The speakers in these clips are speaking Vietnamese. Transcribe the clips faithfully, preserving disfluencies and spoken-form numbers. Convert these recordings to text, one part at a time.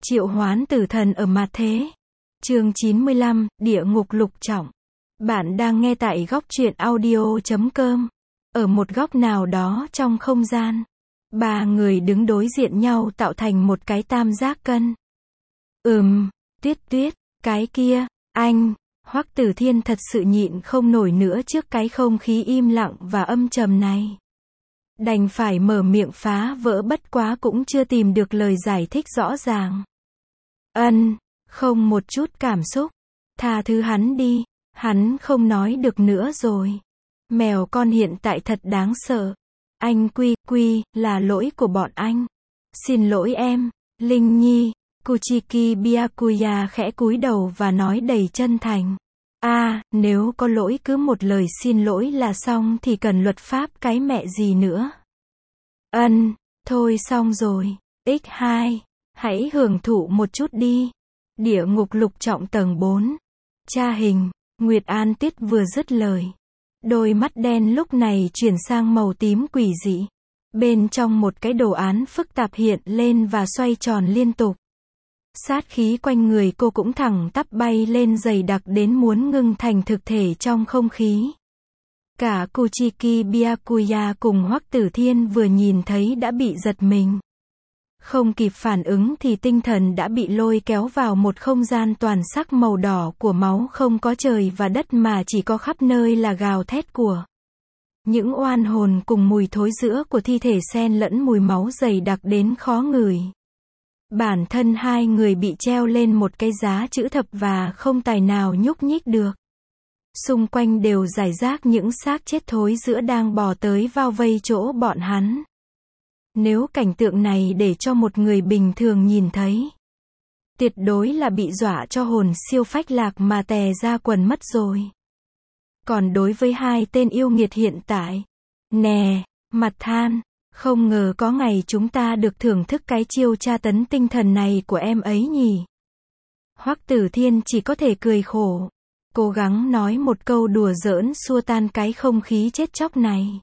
Triệu hoán tử thần ở mặt thế. Chương chín mươi lăm, Địa ngục lục trọng. Bạn đang nghe tại góc truyện audio chấm com. Ở một góc nào đó trong không gian, ba người đứng đối diện nhau tạo thành một cái tam giác cân. Ừm, Tuyết Tuyết, cái kia, anh, Hoắc Tử Thiên thật sự nhịn không nổi nữa trước cái không khí im lặng và âm trầm này. Đành phải mở miệng phá vỡ, bất quá cũng chưa tìm được lời giải thích rõ ràng. Ân, không một chút cảm xúc. Tha thứ hắn đi, hắn không nói được nữa rồi. Mèo con hiện tại thật đáng sợ. Anh Quy, Quy, là lỗi của bọn anh. Xin lỗi em, Linh Nhi. Kuchiki Byakuya khẽ cúi đầu và nói đầy chân thành. A, à, nếu có lỗi cứ một lời xin lỗi là xong thì cần luật pháp cái mẹ gì nữa. Ân, thôi xong rồi. ích hai, hãy hưởng thụ một chút đi. Địa ngục lục trọng tầng bốn. Tra hình, Nguyệt An Tiết vừa dứt lời. Đôi mắt đen lúc này chuyển sang màu tím quỷ dị. Bên trong một cái đồ án phức tạp hiện lên và xoay tròn liên tục. Sát khí quanh người cô cũng thẳng tắp bay lên dày đặc đến muốn ngưng thành thực thể trong không khí. Cả Kuchiki Byakuya cùng Hoắc Tử Thiên vừa nhìn thấy đã bị giật mình. Không kịp phản ứng thì tinh thần đã bị lôi kéo vào một không gian toàn sắc màu đỏ của máu, không có trời và đất mà chỉ có khắp nơi là gào thét của những oan hồn cùng mùi thối rữa của thi thể xen lẫn mùi máu dày đặc đến khó ngửi. Bản thân hai người bị treo lên một cái giá chữ thập và không tài nào nhúc nhích được. Xung quanh đều rải rác những xác chết thối rữa đang bò tới bao vây chỗ bọn hắn. Nếu cảnh tượng này để cho một người bình thường nhìn thấy, tuyệt đối là bị dọa cho hồn siêu phách lạc mà tè ra quần mất rồi. Còn đối với hai tên yêu nghiệt hiện tại, nè, mặt than, không ngờ có ngày chúng ta được thưởng thức cái chiêu tra tấn tinh thần này của em ấy nhỉ. Hoắc Tử Thiên chỉ có thể cười khổ, cố gắng nói một câu đùa giỡn xua tan cái không khí chết chóc này.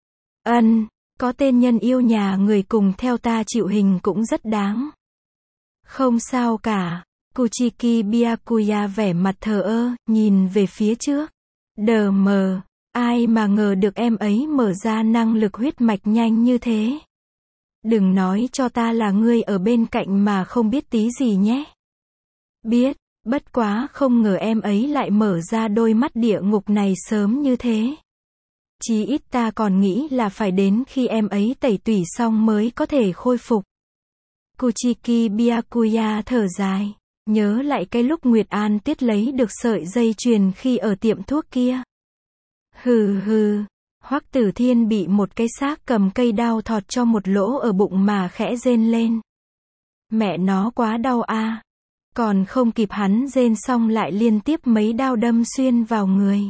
Ân, có tên nhân yêu nhà người cùng theo ta chịu hình cũng rất đáng. Không sao cả. Kuchiki Byakuya vẻ mặt thờ ơ, nhìn về phía trước. Đờ mờ, ai mà ngờ được em ấy mở ra năng lực huyết mạch nhanh như thế. Đừng nói cho ta là ngươi ở bên cạnh mà không biết tí gì nhé. Biết, bất quá không ngờ em ấy lại mở ra đôi mắt địa ngục này sớm như thế. Chí ít ta còn nghĩ là phải đến khi em ấy tẩy tủy xong mới có thể khôi phục. Kuchiki Byakuya thở dài, nhớ lại cái lúc Nguyệt An Tiết lấy được sợi dây chuyền khi ở tiệm thuốc kia. Hừ hừ, Hoắc Tử Thiên bị một cái xác cầm cây đao thọt cho một lỗ ở bụng mà khẽ rên lên. Mẹ nó quá đau a. À. Còn không kịp hắn rên xong lại liên tiếp mấy đao đâm xuyên vào người.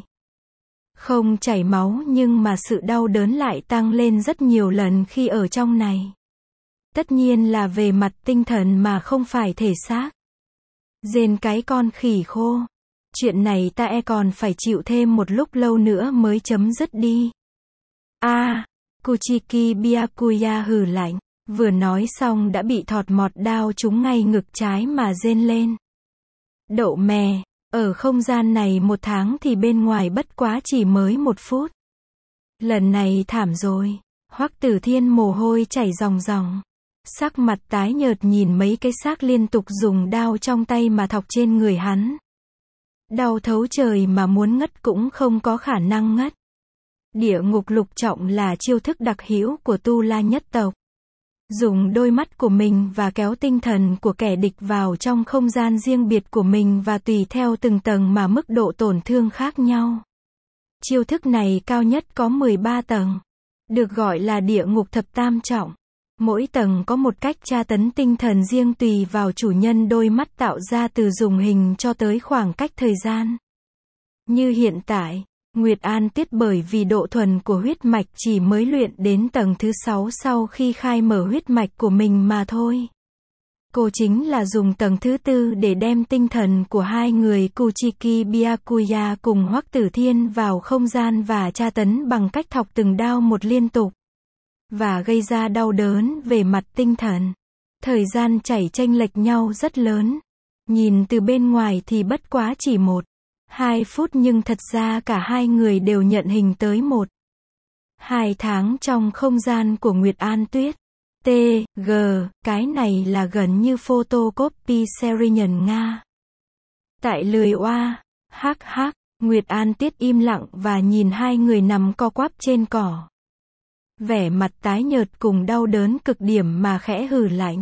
Không chảy máu nhưng mà sự đau đớn lại tăng lên rất nhiều lần khi ở trong này. Tất nhiên là về mặt tinh thần mà không phải thể xác. Rên cái con khỉ khô. Chuyện này ta e còn phải chịu thêm một lúc lâu nữa mới chấm dứt đi. A, à, Kuchiki Byakuya hừ lạnh, vừa nói xong đã bị thọt mọt đao trúng ngay ngực trái mà rên lên. Đậu mè, ở không gian này một tháng thì bên ngoài bất quá chỉ mới một phút. Lần này thảm rồi. Hoắc Tử Thiên mồ hôi chảy ròng ròng. Sắc mặt tái nhợt nhìn mấy cái xác liên tục dùng đao trong tay mà thọc trên người hắn. Đau thấu trời mà muốn ngất cũng không có khả năng ngất. Địa ngục lục trọng là chiêu thức đặc hữu của Tu La nhất tộc. Dùng đôi mắt của mình và kéo tinh thần của kẻ địch vào trong không gian riêng biệt của mình và tùy theo từng tầng mà mức độ tổn thương khác nhau. Chiêu thức này cao nhất có mười ba tầng. Được gọi là địa ngục thập tam trọng. Mỗi tầng có một cách tra tấn tinh thần riêng tùy vào chủ nhân đôi mắt tạo ra từ dùng hình cho tới khoảng cách thời gian. Như hiện tại, Nguyệt An Tiết bởi vì độ thuần của huyết mạch chỉ mới luyện đến tầng thứ sáu sau khi khai mở huyết mạch của mình mà thôi. Cô chính là dùng tầng thứ tư để đem tinh thần của hai người Kuchiki Byakuya cùng Hoắc Tử Thiên vào không gian và tra tấn bằng cách thọc từng đao một liên tục. Và gây ra đau đớn về mặt tinh thần. Thời gian chảy chênh lệch nhau rất lớn. Nhìn từ bên ngoài thì bất quá chỉ một, hai phút nhưng thật ra cả hai người đều nhận hình tới một, hai tháng trong không gian của Nguyệt An Tuyết. T, G, cái này là gần như photocopy Serial Nga. Tại lười oa, hắc hắc, Nguyệt An Tuyết im lặng và nhìn hai người nằm co quắp trên cỏ. Vẻ mặt tái nhợt cùng đau đớn cực điểm mà khẽ hừ lạnh.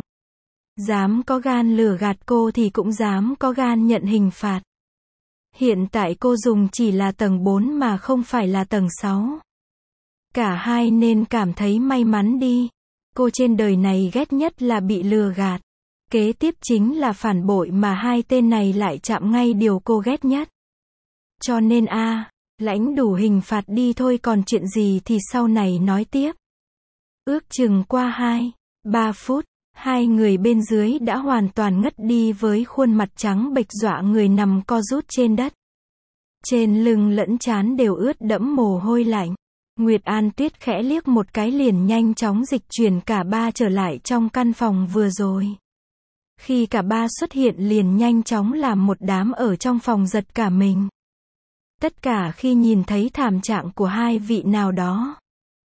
Dám có gan lừa gạt cô thì cũng dám có gan nhận hình phạt. Hiện tại cô dùng chỉ là tầng bốn mà không phải là tầng sáu. Cả hai nên cảm thấy may mắn đi. Cô trên đời này ghét nhất là bị lừa gạt. Kế tiếp chính là phản bội mà hai tên này lại chạm ngay điều cô ghét nhất. Cho nên a, à, lãnh đủ hình phạt đi thôi, còn chuyện gì thì sau này nói tiếp. Ước chừng qua hai, ba phút, hai người bên dưới đã hoàn toàn ngất đi với khuôn mặt trắng bệch dọa người nằm co rút trên đất. Trên lưng lẫn trán đều ướt đẫm mồ hôi lạnh. Nguyệt An Tuyết khẽ liếc một cái liền nhanh chóng dịch chuyển cả ba trở lại trong căn phòng vừa rồi. Khi cả ba xuất hiện liền nhanh chóng làm một đám ở trong phòng giật cả mình. Tất cả khi nhìn thấy thảm trạng của hai vị nào đó.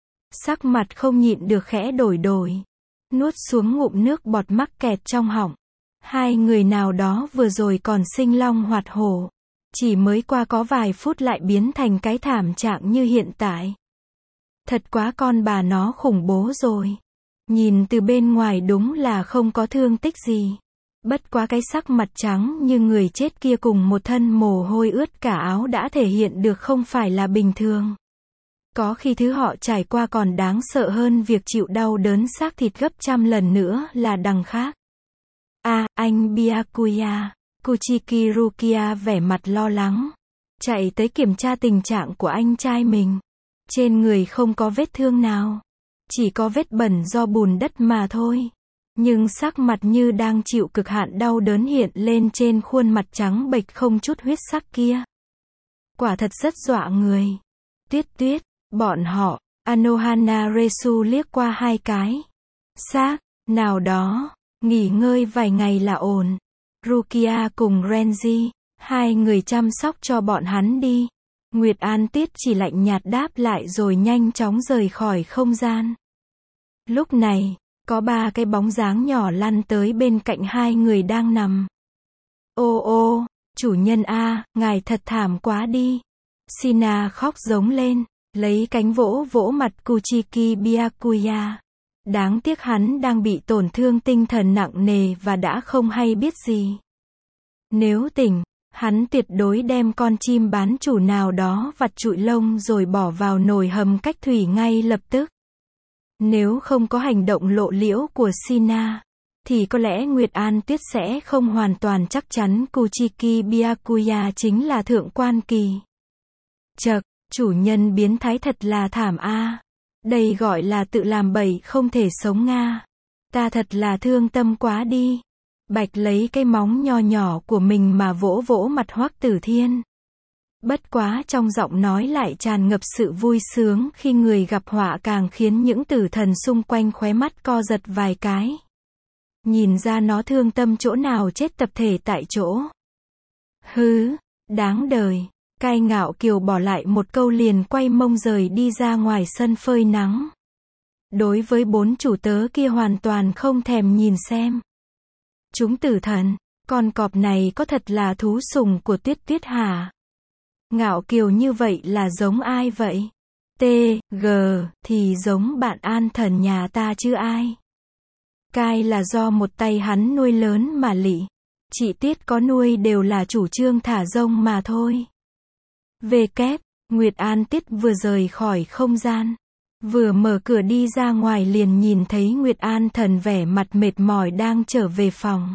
Sắc mặt không nhịn được khẽ đổi đổi. Nuốt xuống ngụm nước bọt mắc kẹt trong họng. Hai người nào đó vừa rồi còn sinh long hoạt hổ. Chỉ mới qua có vài phút lại biến thành cái thảm trạng như hiện tại. Thật quá con bà nó khủng bố rồi. Nhìn từ bên ngoài đúng là không có thương tích gì. Bất quá cái sắc mặt trắng như người chết kia cùng một thân mồ hôi ướt cả áo đã thể hiện được không phải là bình thường. Có khi thứ họ trải qua còn đáng sợ hơn việc chịu đau đớn xác thịt gấp trăm lần nữa là đằng khác. À, anh Byakuya, Kuchiki Rukia vẻ mặt lo lắng. Chạy tới kiểm tra tình trạng của anh trai mình. Trên người không có vết thương nào. Chỉ có vết bẩn do bùn đất mà thôi. Nhưng sắc mặt như đang chịu cực hạn đau đớn hiện lên trên khuôn mặt trắng bệch không chút huyết sắc kia. Quả thật rất dọa người. Tuyết Tuyết, bọn họ, Anohana Resu liếc qua hai cái. Xác, nào đó, nghỉ ngơi vài ngày là ổn. Rukia cùng Renji, hai người chăm sóc cho bọn hắn đi. Nguyệt An Tuyết chỉ lạnh nhạt đáp lại rồi nhanh chóng rời khỏi không gian. Lúc này, có ba cái bóng dáng nhỏ lăn tới bên cạnh hai người đang nằm. Ô ô, chủ nhân a, ngài thật thảm quá đi. Sina khóc giống lên, lấy cánh vỗ vỗ mặt Kuchiki Byakuya. Đáng tiếc hắn đang bị tổn thương tinh thần nặng nề và đã không hay biết gì. Nếu tỉnh, hắn tuyệt đối đem con chim bán chủ nào đó vặt trụi lông rồi bỏ vào nồi hầm cách thủy ngay lập tức. Nếu không có hành động lộ liễu của Sina, thì có lẽ Nguyệt An Tuyết sẽ không hoàn toàn chắc chắn Kuchiki Byakuya chính là thượng quan kỳ. Chậc, chủ nhân biến thái thật là thảm a. Đây gọi là tự làm bậy không thể sống nga. Ta thật là thương tâm quá đi. Bạch lấy cái móng nho nhỏ của mình mà vỗ vỗ mặt Hoắc Tử Thiên. Bất quá trong giọng nói lại tràn ngập sự vui sướng khi người gặp họa càng khiến những tử thần xung quanh khóe mắt co giật vài cái. Nhìn ra nó thương tâm chỗ nào chết tập thể tại chỗ. Hứ, đáng đời. Cai Ngạo Kiều bỏ lại một câu liền quay mông rời đi ra ngoài sân phơi nắng. Đối với bốn chủ tớ kia hoàn toàn không thèm nhìn xem. Chúng tử thần, con cọp này có thật là thú sủng của Tuyết Tuyết hả? Ngạo Kiều như vậy là giống ai vậy? T, G, thì giống bạn An Thần nhà ta chứ ai? Cai là do một tay hắn nuôi lớn mà lị. Chị Tuyết có nuôi đều là chủ trương thả rông mà thôi. Về kép, Nguyệt An Tuyết vừa rời khỏi không gian. Vừa mở cửa đi ra ngoài liền nhìn thấy Nguyệt An Thần vẻ mặt mệt mỏi đang trở về phòng.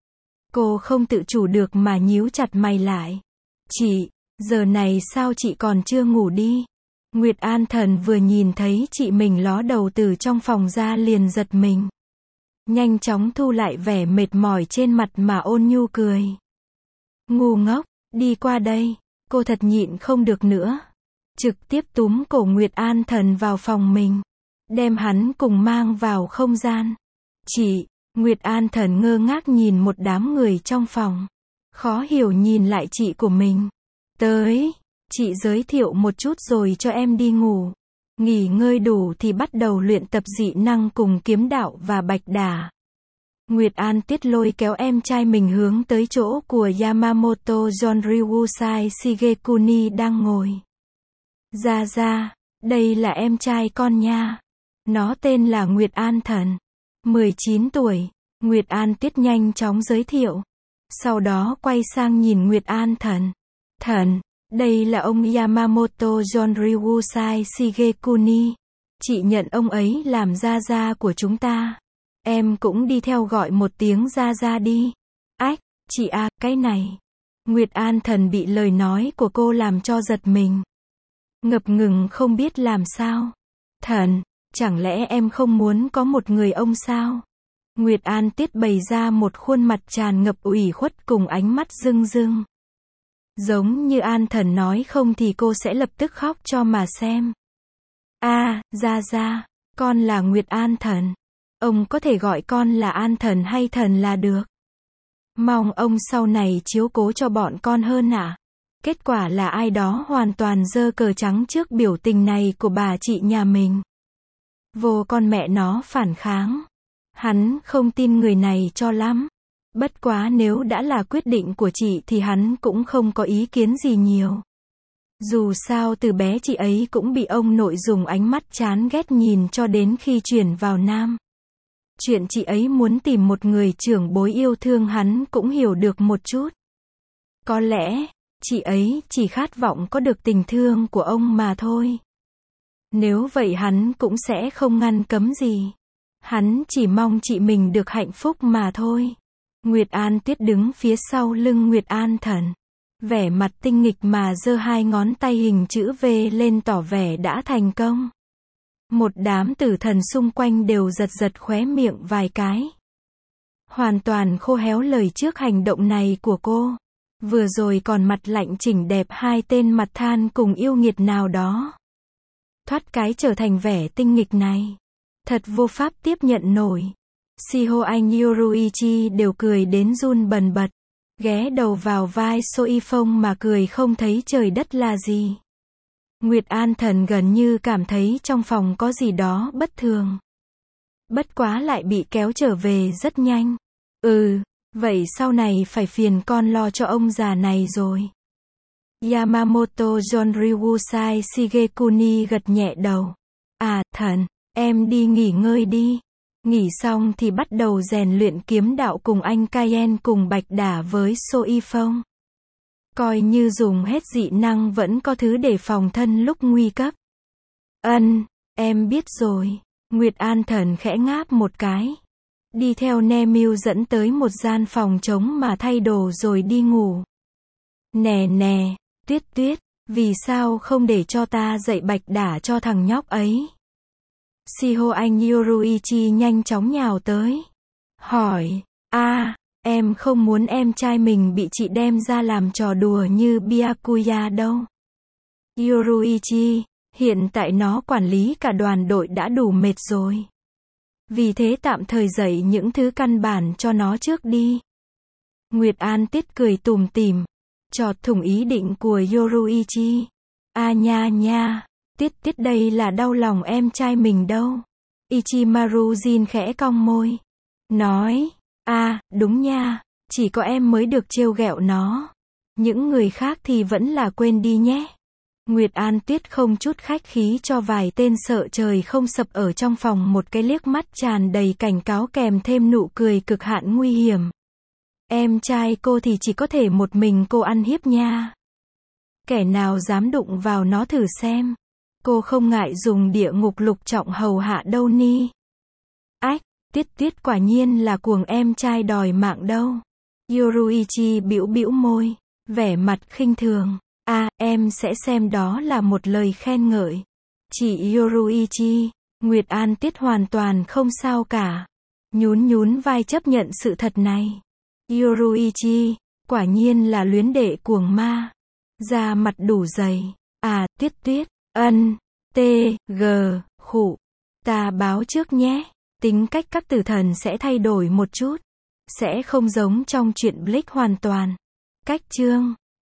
Cô không tự chủ được mà nhíu chặt mày lại. Chị, giờ này sao chị còn chưa ngủ đi? Nguyệt An Thần vừa nhìn thấy chị mình ló đầu từ trong phòng ra liền giật mình. Nhanh chóng thu lại vẻ mệt mỏi trên mặt mà ôn nhu cười. Ngu ngốc, đi qua đây. Cô thật nhịn không được nữa. Trực tiếp túm cổ Nguyệt An Thần vào phòng mình. Đem hắn cùng mang vào không gian. Chị, Nguyệt An Thần ngơ ngác nhìn một đám người trong phòng. Khó hiểu nhìn lại chị của mình. Tới, chị giới thiệu một chút rồi cho em đi ngủ. Nghỉ ngơi đủ thì bắt đầu luyện tập dị năng cùng kiếm đạo và bạch đả. Nguyệt An Tiết lôi kéo em trai mình hướng tới chỗ của Yamamoto Jonryusai Shigekuni đang ngồi. Ra ra, đây là em trai con nha. Nó tên là Nguyệt An Thần. mười chín tuổi. Nguyệt An Tiết nhanh chóng giới thiệu. Sau đó quay sang nhìn Nguyệt An Thần. Thần, đây là ông Yamamoto Jonryusai Shigekuni. Chị nhận ông ấy làm gia gia của chúng ta. Em cũng đi theo gọi một tiếng gia gia đi. Ách, chị à, cái này. Nguyệt An Thần bị lời nói của cô làm cho giật mình. Ngập ngừng không biết làm sao. Thần, chẳng lẽ em không muốn có một người ông sao? Nguyệt An Tiết bày ra một khuôn mặt tràn ngập ủy khuất cùng ánh mắt rưng rưng. Giống như An Thần nói không thì cô sẽ lập tức khóc cho mà xem. A, à, ra ra, con là Nguyệt An Thần. Ông có thể gọi con là An Thần hay Thần là được. Mong ông sau này chiếu cố cho bọn con hơn ạ. À. Kết quả là ai đó hoàn toàn giơ cờ trắng trước biểu tình này của bà chị nhà mình. Vô con mẹ nó phản kháng. Hắn không tin người này cho lắm. Bất quá nếu đã là quyết định của chị thì hắn cũng không có ý kiến gì nhiều. Dù sao từ bé chị ấy cũng bị ông nội dùng ánh mắt chán ghét nhìn cho đến khi chuyển vào Nam. Chuyện chị ấy muốn tìm một người trưởng bối yêu thương hắn cũng hiểu được một chút. Có lẽ, chị ấy chỉ khát vọng có được tình thương của ông mà thôi. Nếu vậy hắn cũng sẽ không ngăn cấm gì. Hắn chỉ mong chị mình được hạnh phúc mà thôi. Nguyệt An Tiết đứng phía sau lưng Nguyệt An Thần. Vẻ mặt tinh nghịch mà giơ hai ngón tay hình chữ V lên tỏ vẻ đã thành công. Một đám tử thần xung quanh đều giật giật khóe miệng vài cái. Hoàn toàn khô héo lời trước hành động này của cô. Vừa rồi còn mặt lạnh chỉnh đẹp hai tên mặt than cùng yêu nghiệt nào đó. Thoát cái trở thành vẻ tinh nghịch này. Thật vô pháp tiếp nhận nổi. Shiho Anh Yoruichi đều cười đến run bần bật. Ghé đầu vào vai Soi Phong mà cười không thấy trời đất là gì. Nguyệt An Thần gần như cảm thấy trong phòng có gì đó bất thường. Bất quá lại bị kéo trở về rất nhanh. Ừ, vậy sau này phải phiền con lo cho ông già này rồi. Yamamoto Jonryusai Shigekuni gật nhẹ đầu. À, Thần, em đi nghỉ ngơi đi. Nghỉ xong thì bắt đầu rèn luyện kiếm đạo cùng anh Kaien cùng bạch đả với Soi Phong. Coi như dùng hết dị năng vẫn có thứ để phòng thân lúc nguy cấp. Ân, em biết rồi. Nguyệt An Thần khẽ ngáp một cái. Đi theo Nemil dẫn tới một gian phòng trống mà thay đồ rồi đi ngủ. Nè nè, Tuyết Tuyết, vì sao không để cho ta dạy bạch đả cho thằng nhóc ấy? Shiho Anh Yoruichi nhanh chóng nhào tới. Hỏi, a à, em không muốn em trai mình bị chị đem ra làm trò đùa như Byakuya đâu. Yoruichi, hiện tại nó quản lý cả đoàn đội đã đủ mệt rồi. Vì thế tạm thời dạy những thứ căn bản cho nó trước đi. Nguyệt An Tiết cười tủm tỉm, chọt thủng ý định của Yoruichi. A nha nha, Tiết Tiết đây là đau lòng em trai mình đâu. Ichimaru Jin khẽ cong môi. Nói, a à, đúng nha, chỉ có em mới được trêu ghẹo nó. Những người khác thì vẫn là quên đi nhé. Nguyệt An Tiết không chút khách khí cho vài tên sợ trời không sập ở trong phòng một cái liếc mắt tràn đầy cảnh cáo kèm thêm nụ cười cực hạn nguy hiểm. Em trai cô thì chỉ có thể một mình cô ăn hiếp nha. Kẻ nào dám đụng vào nó thử xem. Cô không ngại dùng địa ngục lục trọng hầu hạ đâu ni. Ách, Tiết Tiết quả nhiên là cuồng em trai đòi mạng đâu. Yoruichi bĩu bĩu môi, vẻ mặt khinh thường. A, à, em sẽ xem đó là một lời khen ngợi. Chị Yoruichi, Nguyệt An Tiết hoàn toàn không sao cả. Nhún nhún vai chấp nhận sự thật này. Yoruichi, quả nhiên là luyến đệ cuồng ma. Da mặt đủ dày. À, Tiết Tuyết, ân, t, g, khụ. Ta báo trước nhé. Tính cách các tử thần sẽ thay đổi một chút. Sẽ không giống trong truyện Blake hoàn toàn. Cách chương